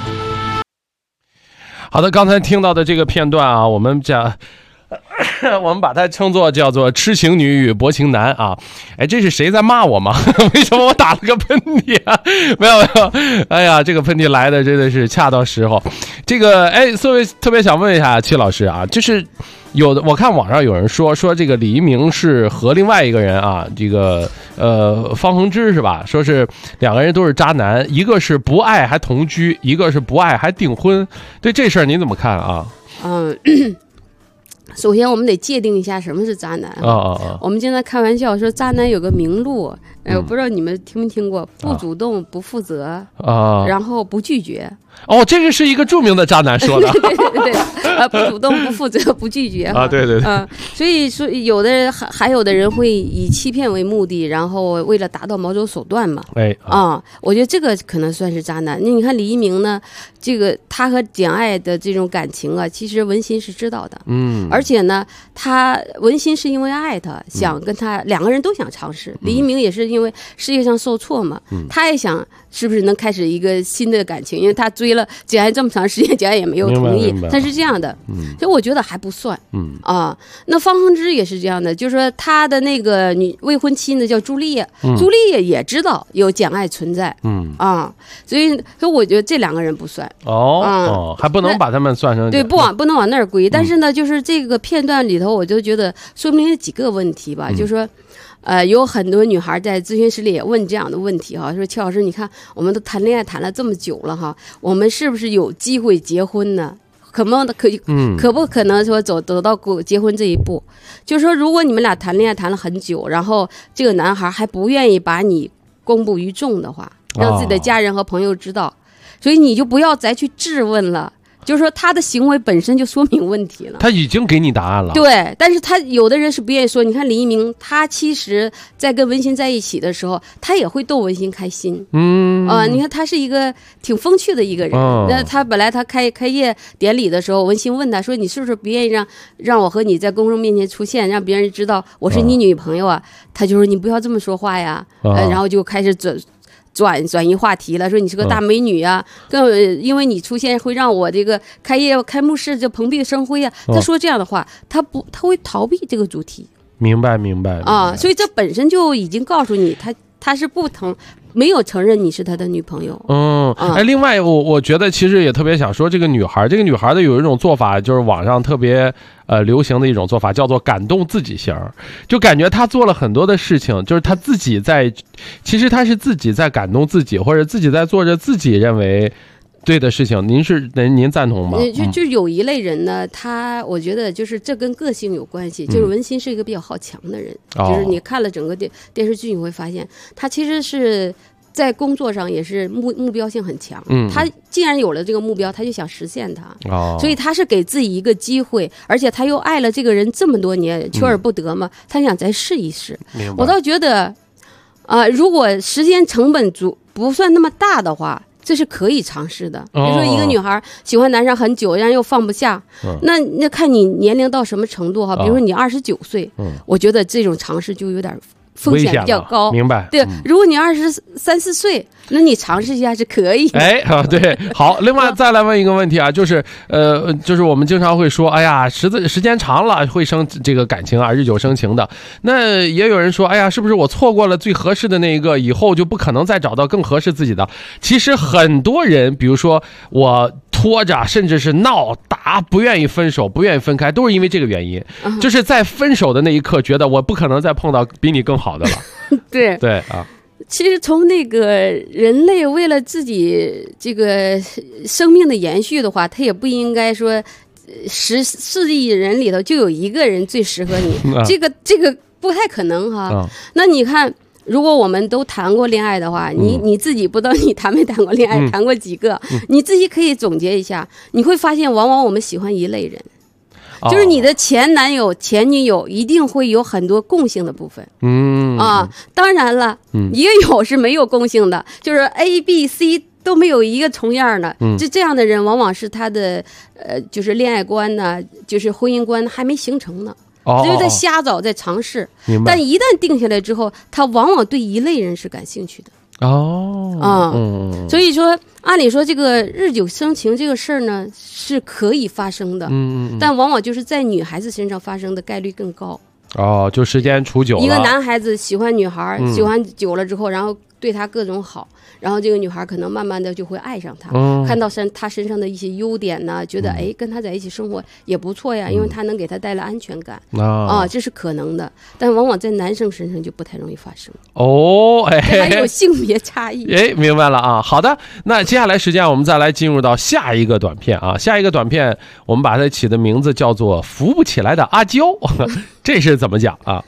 好的，刚才听到的这个片段啊，我们把它称作叫做痴情女与薄情男啊。哎，这是谁在骂我吗？为什么我打了个喷嚏啊？没有，哎呀，这个喷嚏来的真的是恰到时候。这个特别想问一下戚老师啊，就是有的我看网上有人说这个李一鸣是和另外一个人啊，这个方恒之是吧？说是两个人都是渣男，一个是不爱还同居，一个是不爱还订婚。对这事儿您怎么看啊？ 首先我们得界定一下什么是渣男。我们经常开玩笑说，渣男有个名录，我不知道你们听没听过，不主动、不负责然后不拒绝。 这个是一个著名的渣男说的。 对，不主动、不负责、不拒绝对。 所以说，有的人还有的人会以欺骗为目的，然后为了达到某种手段嘛。我觉得这个可能算是渣男。你看李一鸣呢，这个他和简爱的这种感情啊，其实文心是知道的。而且呢，文心是因为爱他，想跟他两个人都想尝试。李一鸣也是因为事业上受挫嘛，他也想是不是能开始一个新的感情，因为他追了简爱这么长时间，简爱也没有同意。他是这样的，所以我觉得还不算。那方恒之也是这样的，就是说他的那个未婚妻呢叫朱丽叶，朱丽叶也知道有简爱存在。所以我觉得这两个人不算。 还不能把他们算成对，不能往那儿归。但是呢，就是这个片段里头，我就觉得说明了几个问题吧，就是说。有很多女孩在咨询室里也问这样的问题哈，说邱老师，你看我们都谈恋爱谈了这么久了哈，我们是不是有机会结婚呢？可不可能说走到结婚这一步？就是说，如果你们俩谈恋爱谈了很久，然后这个男孩还不愿意把你公布于众的话，让自己的家人和朋友知道，所以你就不要再去质问了。就是说他的行为本身就说明问题了， 他已经给你答案了。 对，但是他有的人是不愿意说。你看李一鸣，他其实在跟文心在一起的时候，他也会逗文心开心。你看他是一个挺风趣的一个人。那他本来他开业典礼的时候，文心问他说：“你是不是不愿意让我和你在公众面前出现，让别人知道我是你女朋友啊？”他就说：“你不要这么说话呀。”然后就开始转移话题了，说你是个大美女啊，因为你出现会让我这个开幕式就蓬荜生辉啊。他说这样的话，他会逃避这个主题。 明白啊， 所以这本身就已经告诉你，他是没有承认你是他的女朋友。 另外我觉得其实也特别想说，这个女孩的有一种做法，就是网上特别流行的一种做法，叫做感动自己型，就感觉她做了很多的事情，就是她自己其实她是自己在感动自己，或者自己在做着自己认为对的事情。您赞同吗？ 就有一类人呢，我觉得就是这跟个性有关系。就是文心是一个比较好强的人，就是你看了整个电视剧，你会发现他其实是在工作上也是目标性很强。他既然有了这个目标，他就想实现它。所以他是给自己一个机会，而且他又爱了这个人这么多年，求而不得嘛，他想再试一试。我倒觉得如果时间成本不算那么大的话，这是可以尝试的。比如说一个女孩喜欢男生很久，然后又放不下，那看你年龄到什么程度哈。比如说你29岁，我觉得这种尝试就有点风险比较高。 明白？ 对，如果你23、24岁，那你尝试一下是可以的。 对，好。另外再来问一个问题啊，就是我们经常会说，哎呀，时间长了会生这个感情啊，日久生情的。那也有人说，哎呀，是不是我错过了最合适的那一个，以后就不可能再找到更合适自己的？其实很多人，比如说我拖着，甚至是闹打，不愿意分手，不愿意分开，都是因为这个原因。就是在分手的那一刻，觉得我不可能再碰到比你更好的了。对啊。 其实从那个人类为了自己这个生命的延续的话，他也不应该说14亿人里头就有一个人最适合你。这个不太可能哈。那你看，如果我们都谈过恋爱的话，你自己不知道你谈没谈过恋爱，谈过几个，你自己可以总结一下，你会发现往往我们喜欢一类人。就是你的前男友、前女友一定会有很多共性的部分。当然了，也有是没有共性的，就是 A、B、C 都没有一个重样的。这样的人往往是他的就是恋爱观呢，就是婚姻观还没形成呢。就是在瞎找，在尝试。但一旦定下来之后，他往往对一类人是感兴趣的。所以说按理说这个日久生情这个事儿呢是可以发生的。但往往就是在女孩子身上发生的概率更高。 就时间处久了， 一个男孩子喜欢女孩，喜欢久了之后，然后对他各种好，然后这个女孩可能慢慢的就会爱上他，看到他身上的一些优点呢，觉得哎，跟他在一起生活也不错呀，因为他能给他带来安全感这是可能的，但往往在男生身上就不太容易发生。还有性别差异。 明白了啊。好的，那接下来时间我们再来进入到下一个短片啊。下一个短片我们把它起的名字叫做扶不起来的阿娇这是怎么讲啊？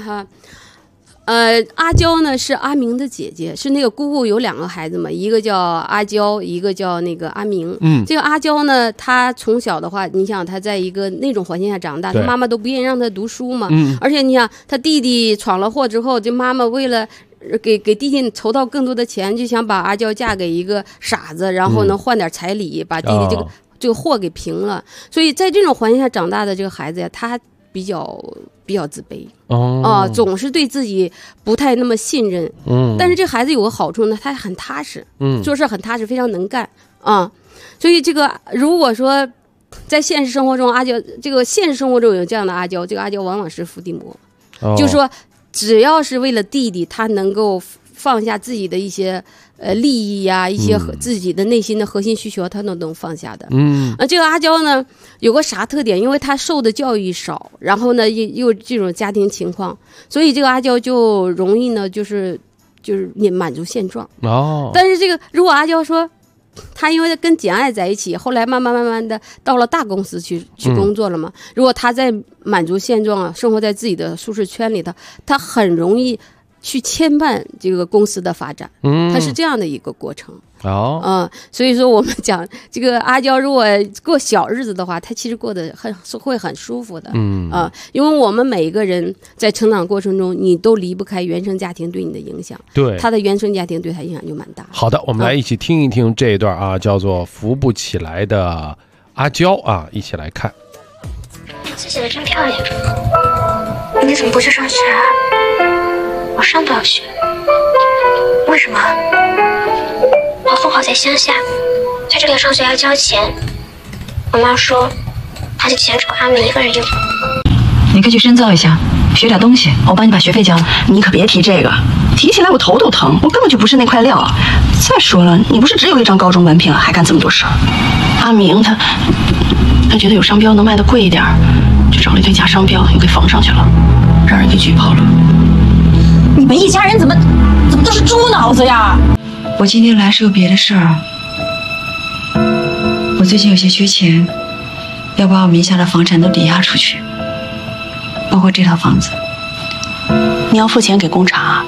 阿娇呢是阿明的姐姐，是那个姑姑有2个孩子嘛，一个叫阿娇，一个叫那个阿明。这个阿娇呢，她从小的话，你想她在一个那种环境下长大，她妈妈都不愿意让她读书嘛。而且你想，她弟弟闯了祸之后，这妈妈为了给弟弟筹到更多的钱，就想把阿娇嫁给一个傻子，然后呢换点彩礼，把弟弟这个祸给平了。所以在这种环境下长大的这个孩子呀，他比较自卑总是对自己不太那么信任。但是这孩子有个好处呢，他很踏实，做事很踏实，非常能干所以这个如果说在现实生活中，现实生活中有这样的阿娇，这个阿娇往往是伏地魔。就是说只要是为了弟弟，他能够放下自己的一些利益呀，一些自己的内心的核心需求，他都能放下的。这个阿娇呢有个啥特点？因为他受的教育少，然后呢又这种家庭情况，所以这个阿娇就容易呢就是满足现状。但是这个如果阿娇说，他因为跟简爱在一起，后来慢慢的到了大公司去工作了嘛。如果他在满足现状，生活在自己的舒适圈里头，他很容易去牵绊这个公司的发展。它是这样的一个过程。所以说我们讲这个阿娇如果过小日子的话，她其实过得会很舒服的。因为我们每一个人在成长过程中，你都离不开原生家庭对你的影响。对，他的原生家庭对他影响就蛮大。 好的，我们来一起听一听这一段啊，叫做扶不起来的阿娇啊，一起来看。 名字写的真漂亮，你怎么不去上学啊？我上不了学，为什么？我父母在乡下，在这里上学要交钱。我妈说，她的钱只够他们一个人用。 你可以去深造一下，学点东西，我帮你把学费交了。你可别提这个，提起来我头都疼，我根本就不是那块料。再说了，你不是只有一张高中文凭，还干这么多事儿？阿明他觉得有商标能卖得贵一点，就找了一堆假商标，又给缝上去了，让人给举报了。你们一家人怎么都是猪脑子呀？我今天来是有别的事儿，我最近有些缺钱，要把我名下的房产都抵押出去，包括这套房子。你要付钱给工厂？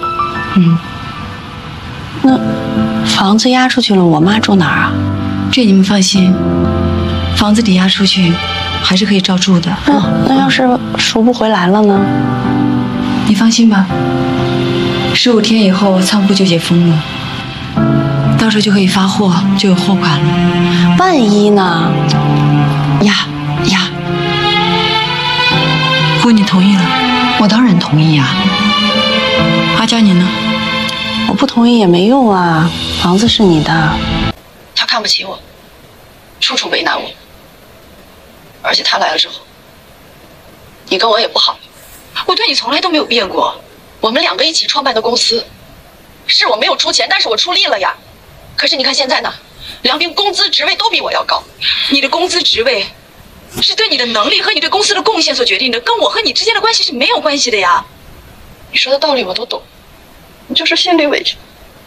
那房子押出去了，我妈住哪儿啊？这你们放心，房子抵押出去还是可以照住的。那要是赎不回来了呢？你放心吧，15天以后仓库就解封了，到时候就可以发货，就有货款了。万一呢？呀，姑你同意了？我当然同意呀。阿娇你呢？我不同意也没用啊，房子是你的。他看不起我，处处为难我，而且他来了之后，你跟我也不好。我对你从来都没有变过，我们2个一起创办的公司，是我没有出钱，但是我出力了呀。可是你看现在呢，梁斌工资职位都比我要高，你的工资职位是对你的能力和你对公司的贡献所决定的，跟我和你之间的关系是没有关系的呀。你说的道理我都懂，你就是心里委屈。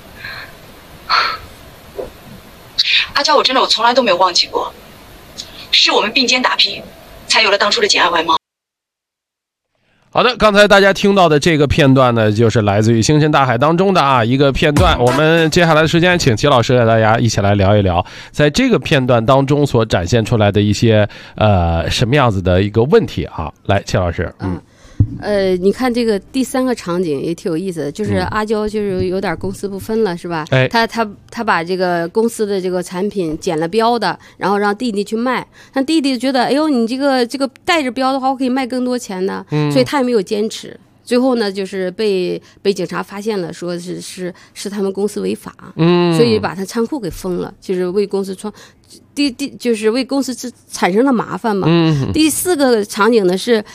阿娇，我从来都没有忘记过，是我们并肩打拼，才有了当初的简爱外贸。 好的，刚才大家听到的这个片段呢，就是来自于《星辰大海》当中的一个片段。我们接下来的时间，请齐老师带大家一起来聊一聊，在这个片段当中所展现出来的一些什么样子的一个问题啊。来，齐老师， 你看这个第3个场景也挺有意思的，就是阿娇就是有点公私不分了，是吧？他把这个公司的这个产品剪了标的，然后让弟弟去卖，但弟弟觉得，哎呦，你这个带着标的话，我可以卖更多钱呢，所以他也没有坚持。最后呢，就是被警察发现了，说是他们公司违法，所以把他仓库给封了，就是为公司就是为公司产生了麻烦嘛。第4个场景呢是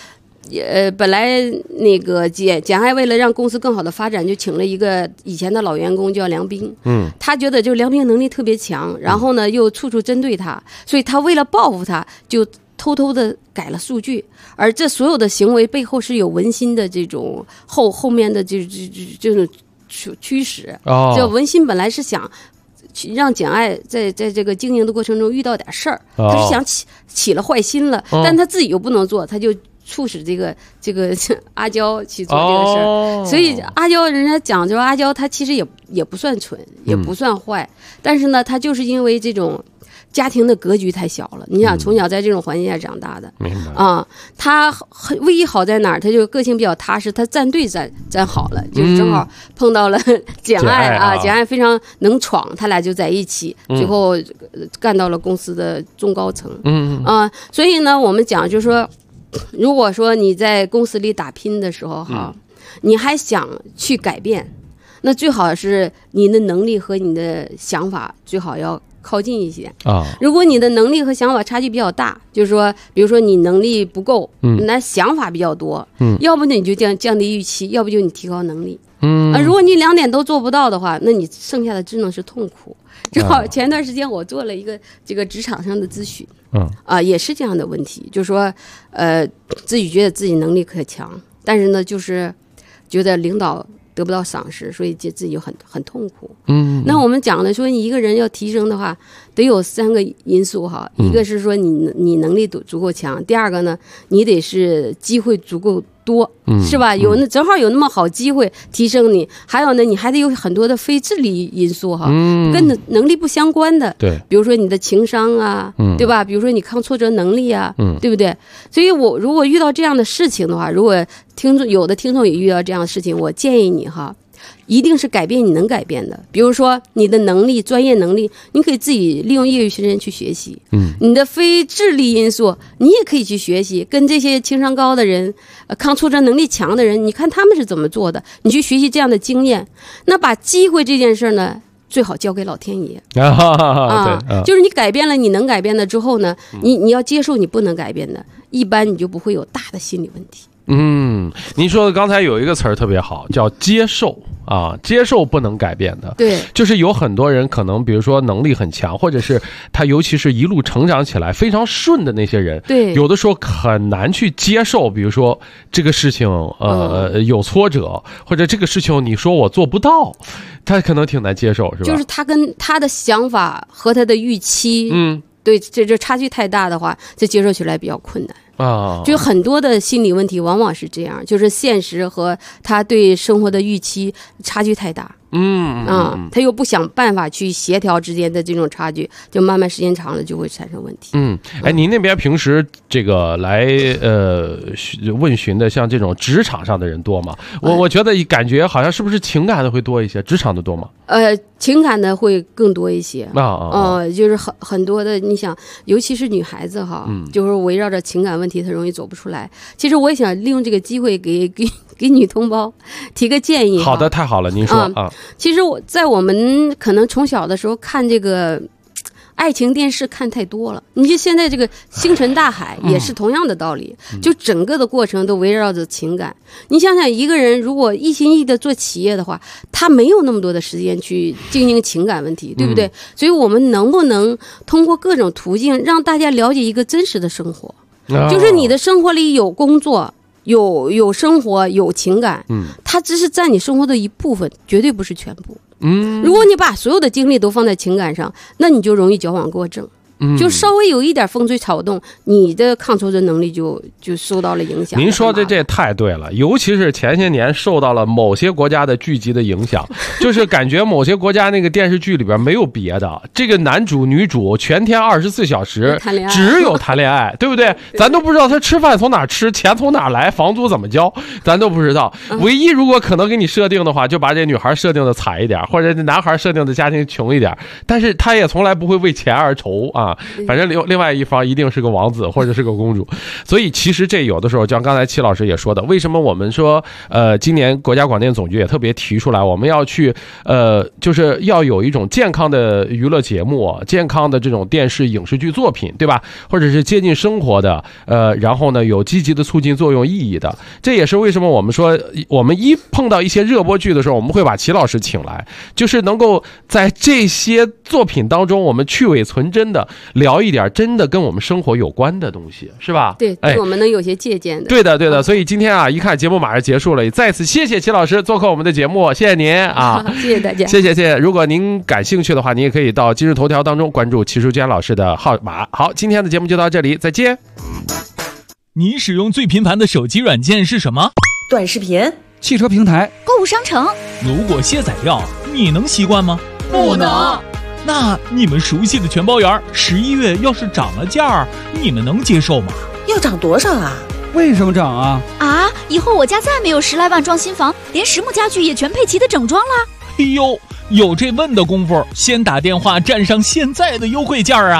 本来那个简爱为了让公司更好的发展，就请了一个以前的老员工叫梁斌。他觉得就梁斌能力特别强，然后呢又处处针对他，所以他为了报复他，就偷偷的改了数据。而这所有的行为背后是有文心的这种后面的这种驱使。这文心本来是想让简爱在这个经营的过程中遇到点事儿，他是想起了坏心了，但他自己又不能做，他就促使这个阿娇去做这个事儿。所以阿娇，人家讲说阿娇她其实也不算蠢，也不算坏，但是呢，她就是因为这种家庭的格局太小了。你想从小在这种环境下长大的， 明白啊？她唯一好在哪儿？她就个性比较踏实，她站队站好了，就是正好碰到了简爱啊，简爱非常能闯，他俩就在一起，最后干到了公司的中高层。所以呢，我们讲就是说，如果说你在公司里打拼的时候哈，你还想去改变，那最好是你的能力和你的想法最好要靠近一些啊。如果你的能力和想法差距比较大，就是说，比如说你能力不够，那想法比较多，要不呢你就降低预期，要不就你提高能力。如果你两点都做不到的话，那你剩下的只能是痛苦。正好前段时间我做了一个这个职场上的咨询，也是这样的问题，就是说，自己觉得自己能力可强，但是呢，就是觉得领导得不到赏识，所以自己就很痛苦。那我们讲的说，你一个人要提升的话，得有3个因素哈，一个是说你能力足够强，第二个呢，你得是机会足够多，是吧？正好有那么好机会提升你，还有呢，你还得有很多的非智力因素哈，跟能力不相关的， 对， 比如说你的情商啊，对吧？比如说你抗挫折能力啊，对不对？所以我如果遇到这样的事情的话，如果有的听众也遇到这样的事情，我建议你哈，一定是改变你能改变的，比如说你的能力、专业能力，你可以自己利用业余时间去学习。你的非智力因素，你也可以去学习，跟这些情商高的人、抗挫折能力强的人，你看他们是怎么做的，你去学习这样的经验。那把机会这件事呢，最好交给老天爷就是你改变了你能改变的之后呢，你要接受你不能改变的，一般你就不会有大的心理问题。 您说的刚才有一个词儿特别好，叫接受啊，接受不能改变的。 对， 就是有很多人可能，比如说能力很强，或者是他尤其是一路成长起来非常顺的那些人， 对， 有的时候很难去接受，比如说这个事情有挫折，或者这个事情你说我做不到，他可能挺难接受，是吧？ 就是他跟他的想法和他的预期，对，这差距太大的话，这接受起来比较困难。就很多的心理问题往往是这样，就是现实和他对生活的预期差距太大。他又不想办法去协调之间的这种差距，就慢慢时间长了就会产生问题。 您那边平时这个来问询的，像这种职场上的人多吗？我觉得感觉好像是不是情感的会多一些，职场的多吗？ 情感的会更多一些就是很多的，你想，尤其是女孩子哈，就是围绕着情感问题，她容易走不出来。其实我也想利用这个机会给女同胞提个建议。 好的，太好了，您说其实我们可能从小的时候看这个爱情电视看太多了，你就现在这个星辰大海也是同样的道理，就整个的过程都围绕着情感。你想想，一个人如果一心一意的做企业的话，他没有那么多的时间去经营情感问题，对不对？所以我们能不能通过各种途径让大家了解一个真实的生活，就是你的生活里有工作，有生活，有情感，它只是占你生活的一部分，绝对不是全部。如果你把所有的精力都放在情感上，那你就容易矫枉过正。就稍微有一点风吹草动，你的抗挫折能力就受到了影响。 您说的这太对了，尤其是前些年受到了某些国家的剧集的影响，就是感觉某些国家那个电视剧里边没有别的，这个男主女主全天24小时只有谈恋爱，对不对？咱都不知道他吃饭从哪吃，钱从哪来，房租怎么交，咱都不知道。唯一如果可能给你设定的话，就把这女孩设定的惨一点，或者男孩设定的家庭穷一点，但是他也从来不会为钱而愁啊。 啊，反正另外一方一定是个王子或者是个公主。所以其实这有的时候，像刚才齐老师也说的，为什么我们说今年国家广电总局也特别提出来，我们要去就是要有一种健康的娱乐节目，健康的这种电视影视剧作品，对吧？或者是接近生活的，然后呢有积极的促进作用意义的。这也是为什么我们说，我们一碰到一些热播剧的时候，我们会把齐老师请来，就是能够在这些作品当中，我们去伪存真的聊一点真的跟我们生活有关的东西，是吧？ 对，对我们能有些借鉴的。 对的，对的。所以今天啊，一看节目马上结束了，再次谢谢齐老师做客我们的节目，谢谢您啊， 谢谢大家， 谢谢。如果您感兴趣的话，您也可以到今日头条当中关注齐淑娟老师的号码。好，今天的节目就到这里，再见。 你使用最频繁的手机软件是什么？ 短视频、 汽车平台、 购物商城。 如果卸载掉，你能习惯吗？ 不能。 那你们熟悉的全包园11月要是涨了价，你们能接受吗？ 要涨多少啊？ 为什么涨啊？ 啊！以后我家再没有10来万装新房，连实木家具也全配齐的整装了。 哎呦，有这问的功夫，先打电话占上现在的优惠价啊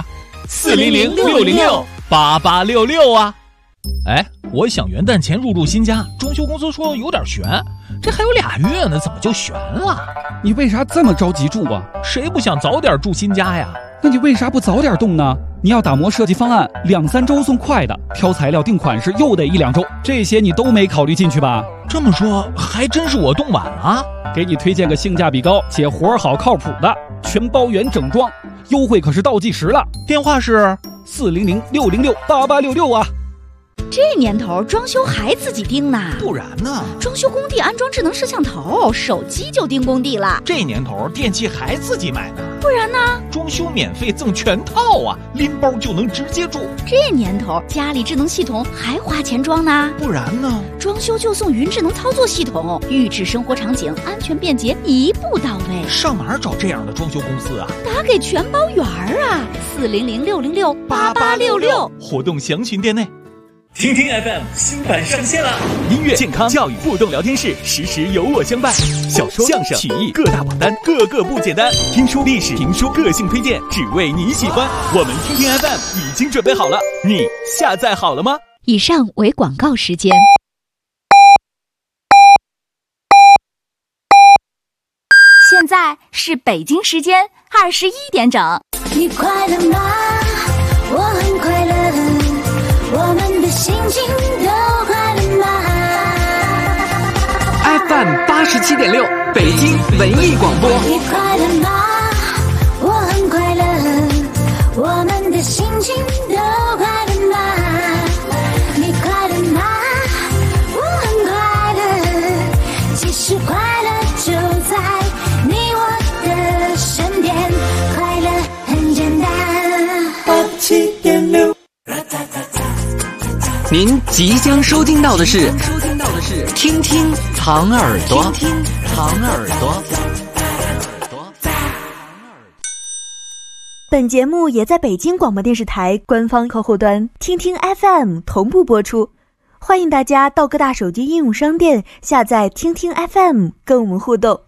！400-606-8866啊！哎，我想元旦前入住新家，装修公司说有点悬，这还有2月呢，怎么就悬了？ 你为啥这么着急住啊？ 谁不想早点住新家呀？ 那你为啥不早点动呢？你要打磨设计方案，2-3周送快的，挑材料定款式又得1-2周，这些你都没考虑进去吧？ 这么说，还真是我动晚了。 给你推荐个性价比高且活好靠谱的全包圆整装，优惠可是倒计时了。 电话是 400-606-8866啊。 这年头装修还自己盯呢？ 不然呢？ 装修工地安装智能摄像头，手机就盯工地了。 这年头电器还自己买呢？ 不然呢？ 装修免费赠全套啊，拎包就能直接住。 这年头家里智能系统还花钱装呢？ 不然呢？ 装修就送云智能操作系统，预制生活场景，安全便捷，一步到位。 上哪儿找这样的装修公司啊？ 打给全包圆啊，400-606-8866， 活动详询店内。 听听 FM 新版上线了， 音乐、健康、教育互动聊天室，时时有我相伴。小说、相声、曲艺各大榜单，个个不简单。听书、历史、评书、个性推荐，只为你喜欢。我们听听 FM 已经准备好了，你下载好了吗？ 以上为广告时间。现在是北京时间21点整。 你快乐吗？我很快乐。我们的心情都快乐吗 ？FM 87.6，北京文艺广播。 你快乐吗？我很快乐。我们的心情都快乐吗？你快乐吗？我很快乐。其实快乐就在你我的身边，快乐很简单。87.6。 您即将收听到的是听听糖耳朵，听听糖耳朵。 本节目也在北京广播电视台官方客户端听听 FM 同步播出，欢迎大家到各大手机应用商店下载听听 FM 跟我们互动。